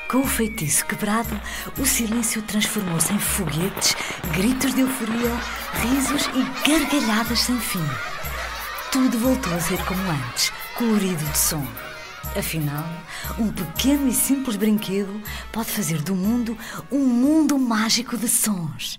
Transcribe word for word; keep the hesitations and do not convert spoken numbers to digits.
Com o feitiço quebrado, o silêncio transformou-se em foguetes, gritos de euforia, risos e gargalhadas sem fim. Tudo voltou a ser como antes, colorido de som. Afinal, um pequeno e simples brinquedo pode fazer do mundo um mundo mágico de sons.